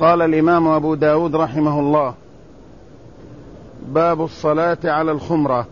قال الإمام أبو داود رحمه الله: باب الصلاة على الخمرة.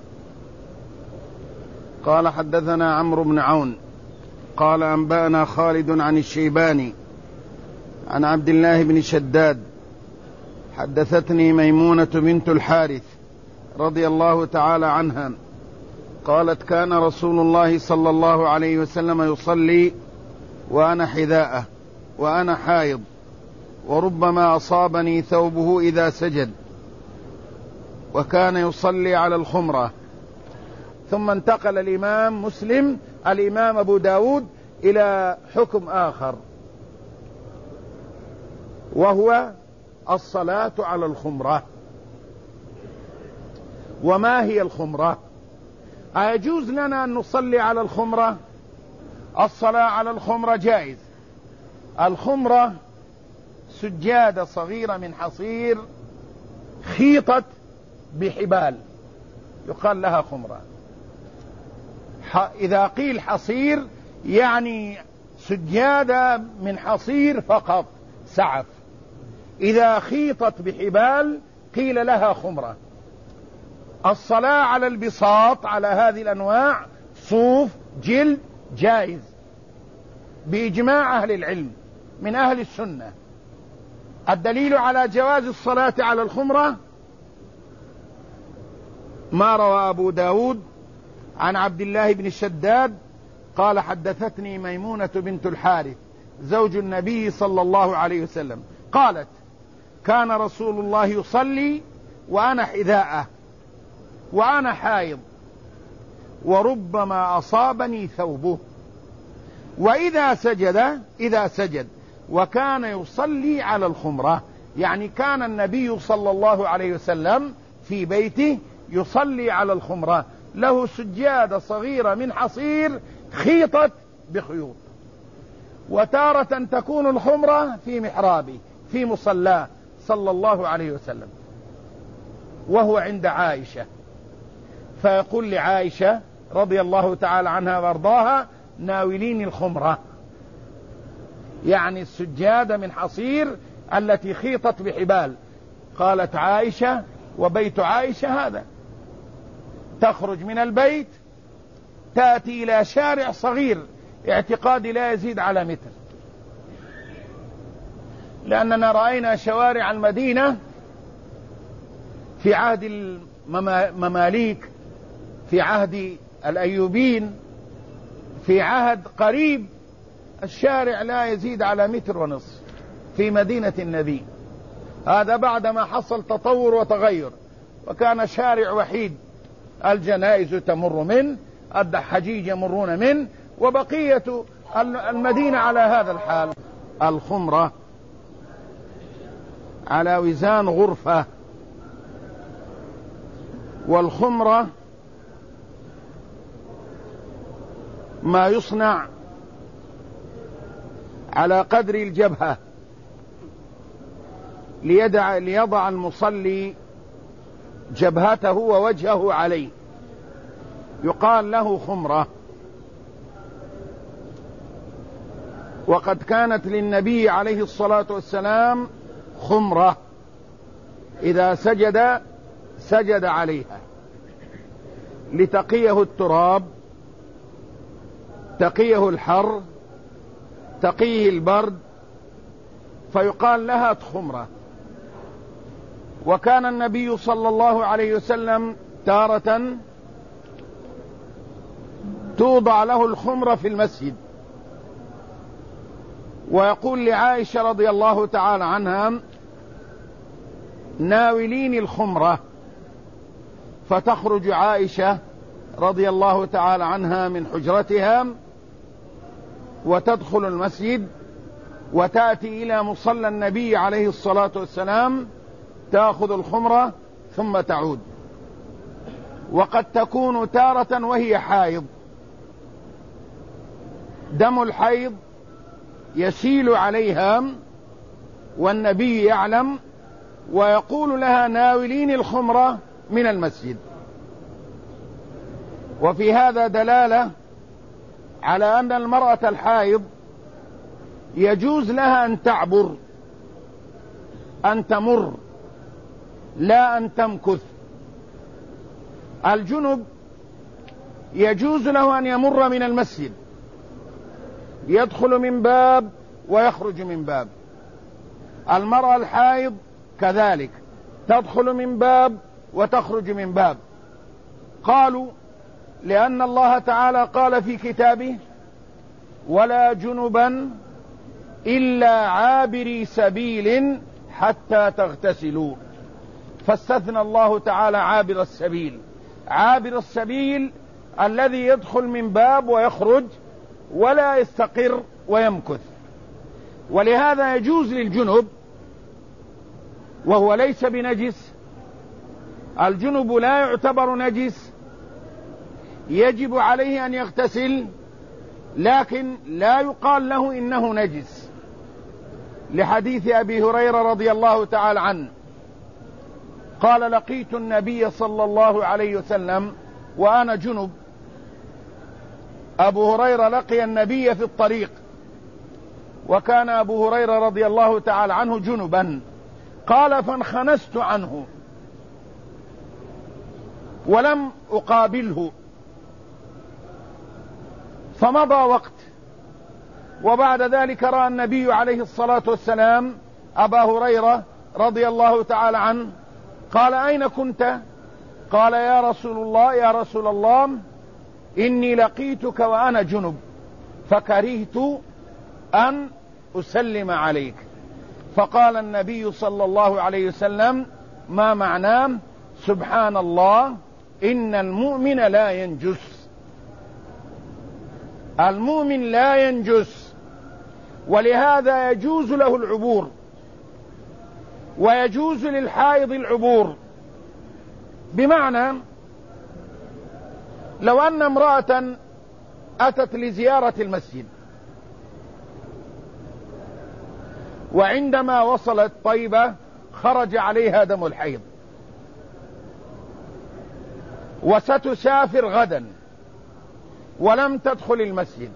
قال: حدثنا عمرو بن عون قال: أنبأنا خالد عن الشيباني عن عبد الله بن شداد حدثتني ميمونة بنت الحارث رضي الله تعالى عنها قالت: كان رسول الله صلى الله عليه وسلم يصلي وأنا حذاءه وأنا حائض، وربما أصابني ثوبه إذا سجد، وكان يصلي على الخمرة. ثم انتقل الإمام أبو داود إلى حكم آخر، وهو الصلاة على الخمرة. وما هي الخمرة؟ أيجوز لنا أن نصلي على الخمرة؟ الصلاة على الخمرة جائز. الخمرة سجادة صغيرة من حصير خيطت بحبال، يقال لها خمرة. إذا قيل حصير يعني سجادة من حصير فقط، سعف. إذا خيطت بحبال قيل لها خمرة. الصلاة على البساط على هذه الأنواع صوف جلد جائز بإجماع أهل العلم من أهل السنة. الدليل على جواز الصلاة على الخمرة ما روى أبو داود عن عبد الله بن شداد قال: حدثتني ميمونة بنت الحارث زوج النبي صلى الله عليه وسلم قالت: كان رسول الله يصلي وأنا حذاءه وأنا حائض، وربما أصابني ثوبه، وإذا سجد وكان يصلي على الخمرة. يعني كان النبي صلى الله عليه وسلم في بيته يصلي على الخمرة، له سجادة صغيرة من حصير خيطت بخيوط. وتارة تكون الخمرة في محرابه في مصلاه صلى الله عليه وسلم وهو عند عائشة، فيقول لعائشة رضي الله تعالى عنها وارضاها: ناوليني الخمرة، يعني السجادة من حصير التي خيطت بحبال. قالت عائشة: وبيت عائشة هذا. تخرج من البيت تأتي إلى شارع صغير اعتقادي لا يزيد على متر، لأننا رأينا شوارع المدينة في عهد المماليك، في عهد الأيوبيين، في عهد قريب الشارع لا يزيد على متر ونصف في مدينة النبي. هذا بعدما حصل تطور وتغير، وكان شارع وحيد الجنائز تمر منه، الحجيج يمرون منه، وبقية المدينة على هذا الحال. الخمرة على وزان غرفة، والخمرة ما يصنع على قدر الجبهة ليضع المصلي جبهته ووجهه عليه، يقال له خمرة. وقد كانت للنبي عليه الصلاة والسلام خمرة إذا سجد عليها لتقيه التراب، تقيه الحر، تقيه البرد، فيقال لها خمرة. وكان النبي صلى الله عليه وسلم تارة توضع له الخمرة في المسجد، ويقول لعائشة رضي الله تعالى عنها: ناوليني الخمرة. فتخرج عائشة رضي الله تعالى عنها من حجرتها وتدخل المسجد وتأتي إلى مصلى النبي عليه الصلاة والسلام، تأخذ الخمرة ثم تعود. وقد تكون تارة وهي حائض، دم الحيض يسيل عليها والنبي يعلم، ويقول لها: ناوليني الخمرة من المسجد. وفي هذا دلالة على أن المرأة الحائض يجوز لها أن تعبر أن تمر لا أن تمكث. الجنب يجوز له أن يمر من المسجد، يدخل من باب ويخرج من باب. المرأة الحائض كذلك تدخل من باب وتخرج من باب. قالوا لأن الله تعالى قال في كتابه: ولا جنبا إلا عابري سبيل حتى تغتسلوا، فاستثنى الله تعالى عابر السبيل. عابر السبيل الذي يدخل من باب ويخرج ولا يستقر ويمكث. ولهذا يجوز للجنب وهو ليس بنجس، الجنب لا يعتبر نجس، يجب عليه أن يغتسل، لكن لا يقال له إنه نجس، لحديث أبي هريرة رضي الله تعالى عنه قال: لقيت النبي صلى الله عليه وسلم وأنا جنب. أبو هريرة لقي النبي في الطريق، وكان أبو هريرة رضي الله تعالى عنه جنبا. قال: فانخنست عنه ولم أقابله، فمضى وقت، وبعد ذلك رأى النبي عليه الصلاة والسلام أبا هريرة رضي الله تعالى عنه. قال: أين كنت؟ قال: يا رسول الله إني لقيتك وأنا جنب فكرهت أن أسلم عليك. فقال النبي صلى الله عليه وسلم: ما معناه؟ سبحان الله، إن المؤمن لا ينجس. المؤمن لا ينجس، ولهذا يجوز له العبور، ويجوز للحائض العبور. بمعنى لو أن امرأة أتت لزيارة المسجد، وعندما وصلت طيبة خرج عليها دم الحيض، وستسافر غدا ولم تدخل المسجد،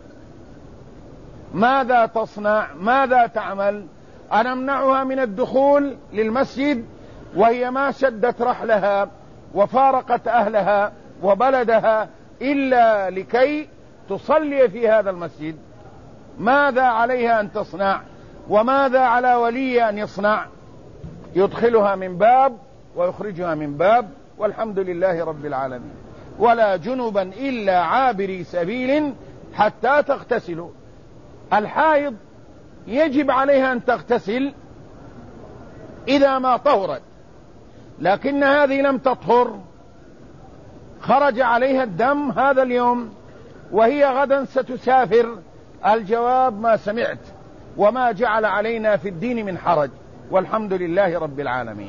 ماذا تصنع؟ ماذا تعمل؟ أنمنعها من الدخول للمسجد وهي ما شدت رحلها وفارقت أهلها وبلدها إلا لكي تصلي في هذا المسجد؟ ماذا عليها أن تصنع؟ وماذا على ولي أن يصنع؟ يدخلها من باب ويخرجها من باب، والحمد لله رب العالمين. ولا جنبا إلا عابري سبيل حتى تغتسلوا. الحائض يجب عليها أن تغتسل إذا ما طهرت، لكن هذه لم تطهر، خرج عليها الدم هذا اليوم وهي غدا ستسافر. الجواب: ما سمعت، وما جعل علينا في الدين من حرج، والحمد لله رب العالمين.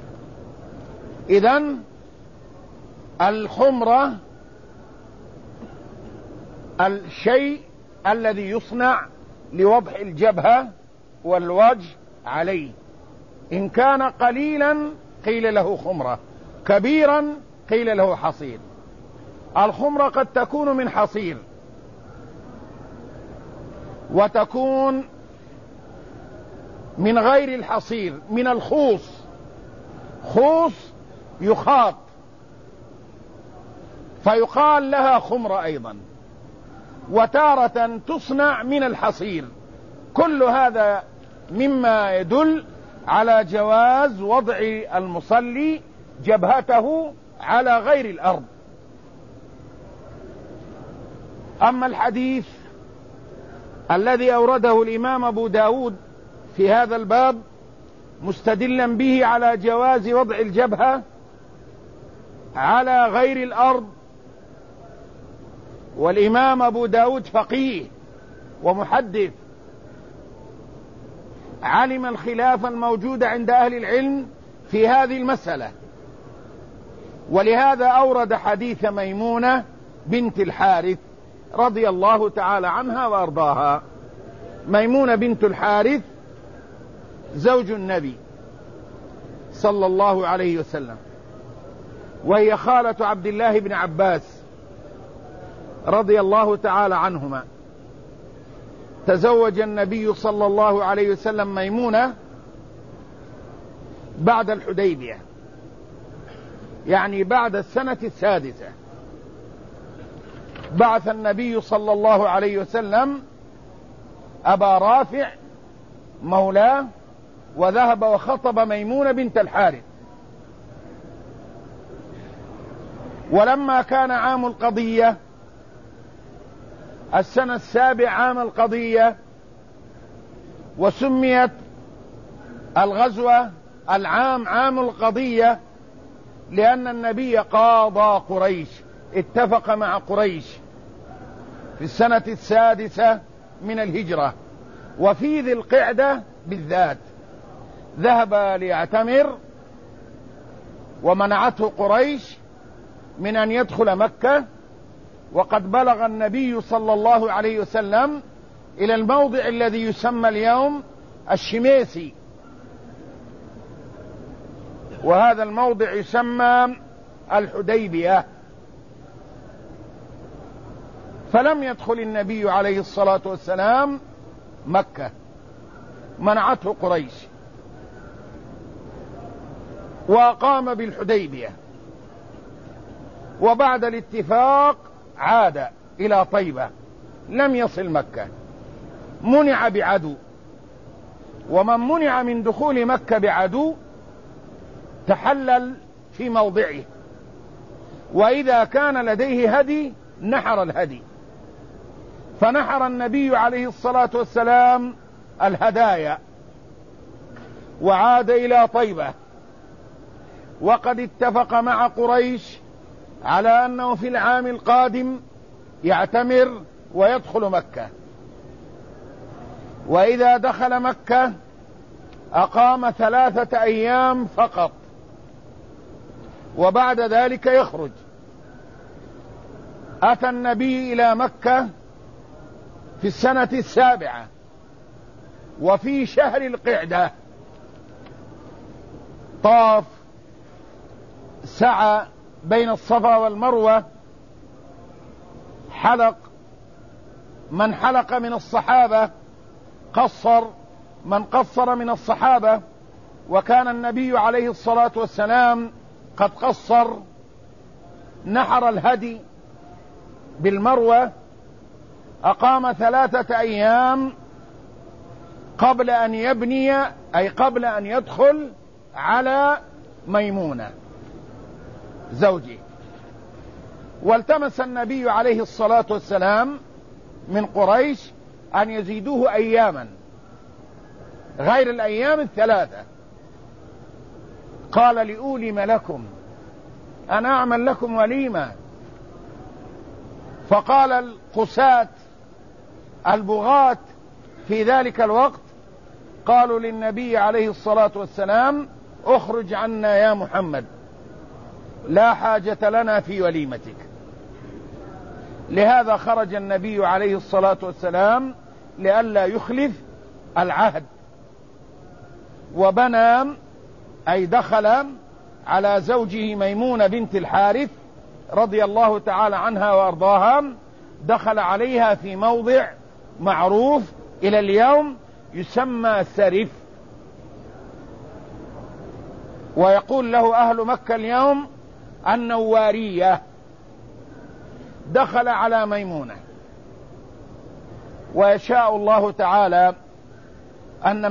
إذن الخمرة الشيء الذي يصنع لوضع الجبهة والوجه عليه، إن كان قليلا قيل له خمرة، كبيرا قيل له حصير. الخمرة قد تكون من حصير، وتكون من غير الحصير، من الخوص، خوص يخاط فيقال لها خمرة أيضا، وتارة تصنع من الحصير. كل هذا مما يدل على جواز وضع المصلي جبهته على غير الأرض. أما الحديث الذي أورده الإمام أبو داود في هذا الباب مستدلا به على جواز وضع الجبهة على غير الأرض، والإمام أبو داود فقيه ومحدث، علم الخلاف الموجود عند أهل العلم في هذه المسألة، ولهذا أورد حديث ميمونة بنت الحارث رضي الله تعالى عنها وأرضاها. ميمونة بنت الحارث زوج النبي صلى الله عليه وسلم، وهي خالة عبد الله بن عباس رضي الله تعالى عنهما. تزوج النبي صلى الله عليه وسلم ميمونة بعد الحديبية، يعني بعد السنة 6، بعث النبي صلى الله عليه وسلم أبا رافع مولاه وذهب وخطب ميمونة بنت الحارث. ولما كان عام القضية، السنة 7 عام القضية، وسميت الغزوة العام عام القضية لأن النبي قاضى قريش، اتفق مع قريش في السنة 6 من الهجرة، وفي ذي القعدة بالذات ذهب ليعتمر، ومنعته قريش من أن يدخل مكة، وقد بلغ النبي صلى الله عليه وسلم إلى الموضع الذي يسمى اليوم الشميسي، وهذا الموضع يسمى الحديبية. فلم يدخل النبي عليه الصلاة والسلام مكة، منعته قريش، وقام بالحديبية، وبعد الاتفاق عاد إلى طيبة، لم يصل مكة، منع بعدو، ومن منع من دخول مكة بعدو تحلل في موضعه، وإذا كان لديه هدي نحر الهدي، فنحر النبي عليه الصلاة والسلام الهدايا وعاد إلى طيبة، وقد اتفق مع قريش على أنه في العام القادم يعتمر ويدخل مكة، وإذا دخل مكة أقام 3 أيام فقط، وبعد ذلك يخرج. أتى النبي إلى مكة في السنة 7 وفي شهر القعدة، طاف، سعى بين الصفا والمروة، حلق من حلق من الصحابة، قصر من قصر من الصحابة، وكان النبي عليه الصلاة والسلام قد قصر، نحر الهدي بالمروة، أقام 3 أيام قبل أن يبني، أي قبل أن يدخل على ميمونة زوجه. والتمس النبي عليه الصلاة والسلام من قريش أن يزيدوه أياما غير الأيام 3. قال لأولم لكم، أنا أعمل لكم وليمة. فقال القساة البغاة في ذلك الوقت قالوا للنبي عليه الصلاة والسلام: اخرج عنا يا محمد، لا حاجة لنا في وليمتك. لهذا خرج النبي عليه الصلاة والسلام لئلا يخلف العهد، وبنى، أي دخل على زوجه ميمونة بنت الحارث رضي الله تعالى عنها وأرضاها، دخل عليها في موضع معروف إلى اليوم يسمى سرف، ويقول له أهل مكة اليوم النوارية. دخل على ميمونة، ويشاء الله تعالى أن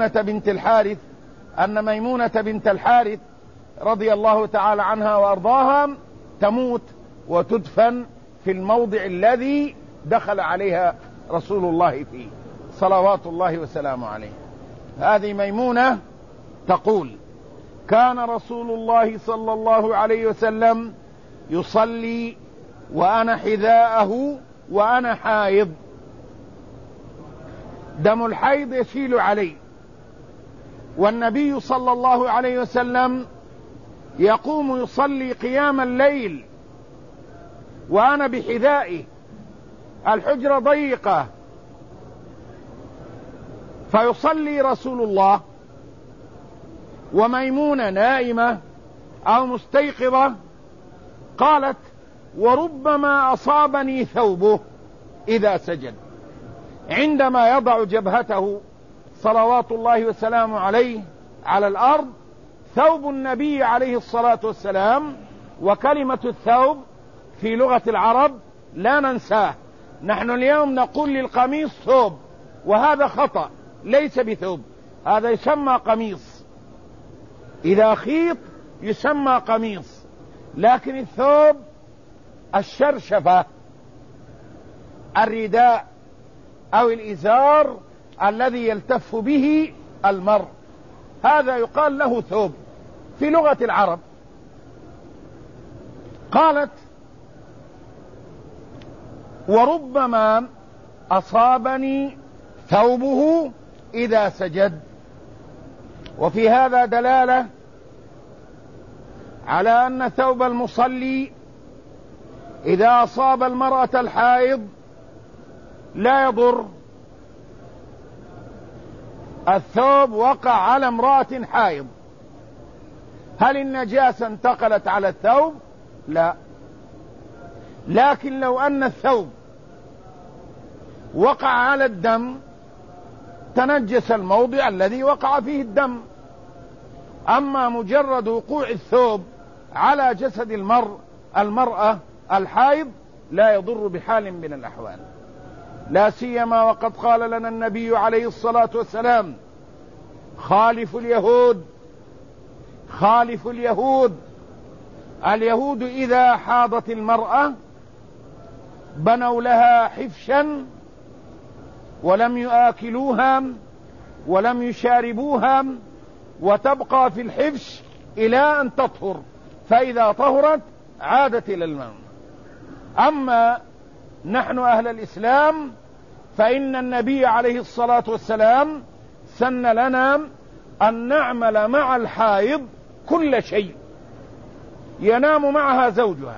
ميمونة بنت الحارث رضي الله تعالى عنها وأرضاها تموت وتدفن في الموضع الذي دخل عليها رسول الله فيه صلوات الله وسلامه عليه. هذه ميمونة تقول: كان رسول الله صلى الله عليه وسلم يصلي وأنا حذاءه وأنا حائض، دم الحيض يسيل علي، والنبي صلى الله عليه وسلم يقوم يصلي قيام الليل وأنا بحذائه، الحجرة ضيقة، فيصلي رسول الله وميمونة نائمة أو مستيقظة. قالت: وربما أصابني ثوبه إذا سجد، عندما يضع جبهته صلوات الله وسلامه عليه على الأرض ثوب النبي عليه الصلاة والسلام، وكلمة الثوب في لغة العرب لا ننساه. نحن اليوم نقول للقميص ثوب، وهذا خطأ، ليس بثوب، هذا يسمى قميص، إذا خيط يسمى قميص. لكن الثوب الشرشفة، الرداء أو الإزار الذي يلتف به المرء، هذا يقال له ثوب في لغة العرب. قالت: وربما أصابني ثوبه إذا سجد. وفي هذا دلالة على أن ثوب المصلي إذا أصاب المرأة الحائض لا يضر. الثوب وقع على امرأة حائض، هل النجاسة انتقلت على الثوب؟ لا. لكن لو أن الثوب وقع على الدم تنجس الموضع الذي وقع فيه الدم. أما مجرد وقوع الثوب على جسد المرأة الحائض لا يضر بحال من الأحوال، لا سيما وقد قال لنا النبي عليه الصلاة والسلام: خالف اليهود، خالف اليهود. اليهود إذا حاضت المرأة بنوا لها حفشا ولم يآكلوها ولم يشاربوها، وتبقى في الحفش إلى أن تطهر، فإذا طهرت عادت إلى الماء. أما نحن أهل الإسلام فإن النبي عليه الصلاة والسلام سن لنا أن نعمل مع الحائض كل شيء. ينام معها زوجها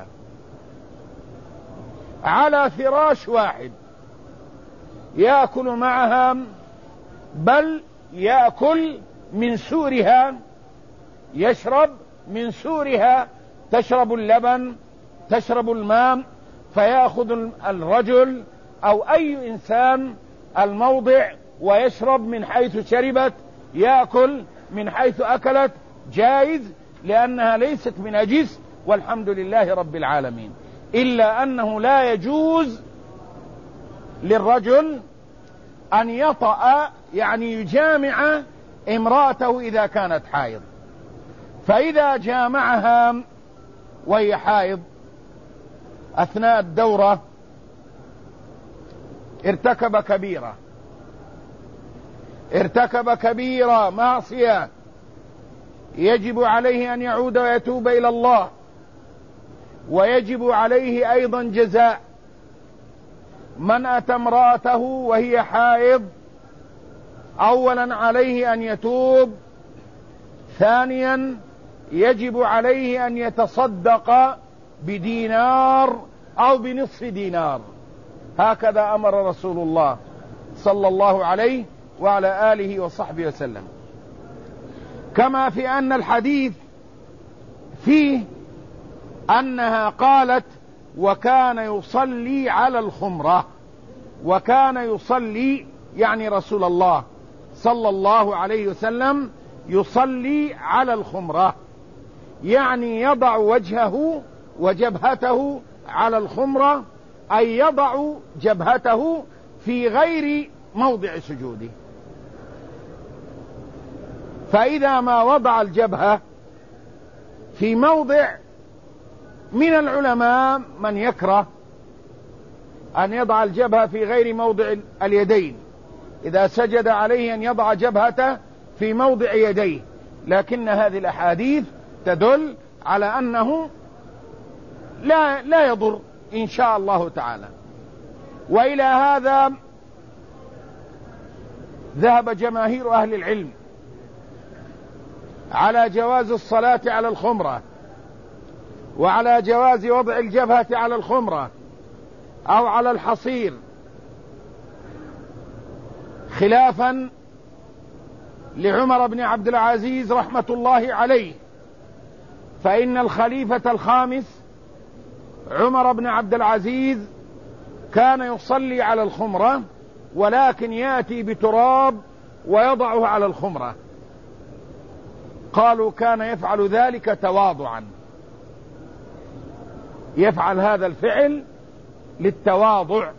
على فراش واحد، يأكل معها، بل يأكل من سورها، يشرب من سورها، تشرب اللبن، تشرب الماء، فيأخذ الرجل أو أي إنسان الموضع ويشرب من حيث شربت، يأكل من حيث أكلت، جائز، لأنها ليست بنجس، والحمد لله رب العالمين. إلا أنه لا يجوز للرجل أن يطأ، يعني يجامع امرأته إذا كانت حائض. فإذا جامعها وهي حائض أثناء الدورة ارتكب كبيرة معصية، يجب عليه أن يعود ويتوب إلى الله، ويجب عليه أيضا جزاء من أتى امرأته وهي حائض. أولا عليه أن يتوب، ثانيا يجب عليه أن يتصدق بدينار أو بنصف دينار، هكذا أمر رسول الله صلى الله عليه وعلى آله وصحبه وسلم. كما في أن الحديث فيه أنها قالت: وكان يصلي على الخمرة. وكان يصلي يعني رسول الله صلى الله عليه وسلم يصلي على الخمرة، يعني يضع وجهه وجبهته على الخمرة، أي يضع جبهته في غير موضع سجوده. فإذا ما وضع الجبهة في موضع، من العلماء من يكره أن يضع الجبهة في غير موضع اليدين، إذا سجد عليه أن يضع جبهته في موضع يديه، لكن هذه الأحاديث تدل على أنه لا يضر إن شاء الله تعالى. وإلى هذا ذهب جماهير أهل العلم على جواز الصلاة على الخمرة، وعلى جواز وضع الجبهة على الخمرة أو على الحصير، خلافا لعمر بن عبد العزيز رحمة الله عليه، فإن الخليفة الخامس عمر بن عبد العزيز كان يصلي على الخمرة، ولكن يأتي بتراب ويضعه على الخمرة. قالوا كان يفعل ذلك تواضعا، يفعل هذا الفعل للتواضع،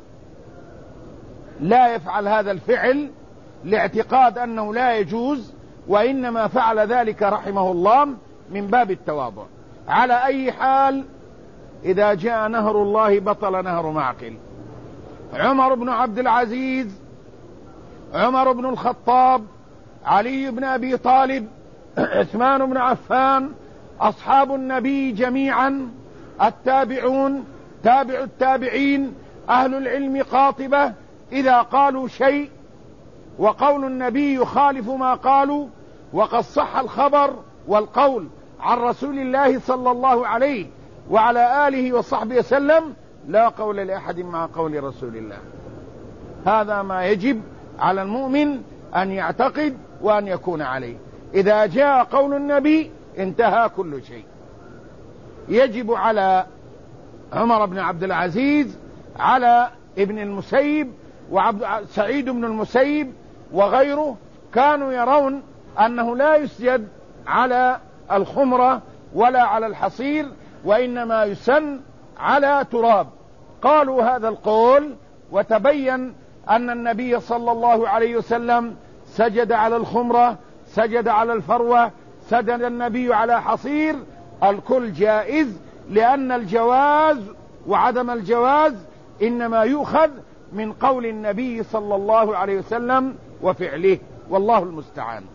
لا يفعل هذا الفعل لاعتقاد أنه لا يجوز، وإنما فعل ذلك رحمه الله من باب التواضع. على أي حال، إذا جاء نهر الله بطل نهر معقل. عمر بن عبد العزيز، عمر بن الخطاب، علي بن أبي طالب، عثمان بن عفان، أصحاب النبي جميعا، التابعون، تابع التابعين، أهل العلم قاطبة، إذا قالوا شيء وقول النبي يخالف ما قالوا وقد صح الخبر والقول عن رسول الله صلى الله عليه وعلى آله وصحبه وسلم، لا قول لأحد مع قول رسول الله. هذا ما يجب على المؤمن أن يعتقد وأن يكون عليه. إذا جاء قول النبي انتهى كل شيء. يجب على عمر بن عبد العزيز، على ابن المسيب وسعيد بن المسيب وغيره، كانوا يرون أنه لا يسجد على الخمرة ولا على الحصير، وإنما يسن على تراب. قالوا هذا القول، وتبين أن النبي صلى الله عليه وسلم سجد على الخمرة، سجد على الفروة، سجد النبي على حصير، الكل جائز، لأن الجواز وعدم الجواز إنما يؤخذ من قول النبي صلى الله عليه وسلم وفعله، والله المستعان.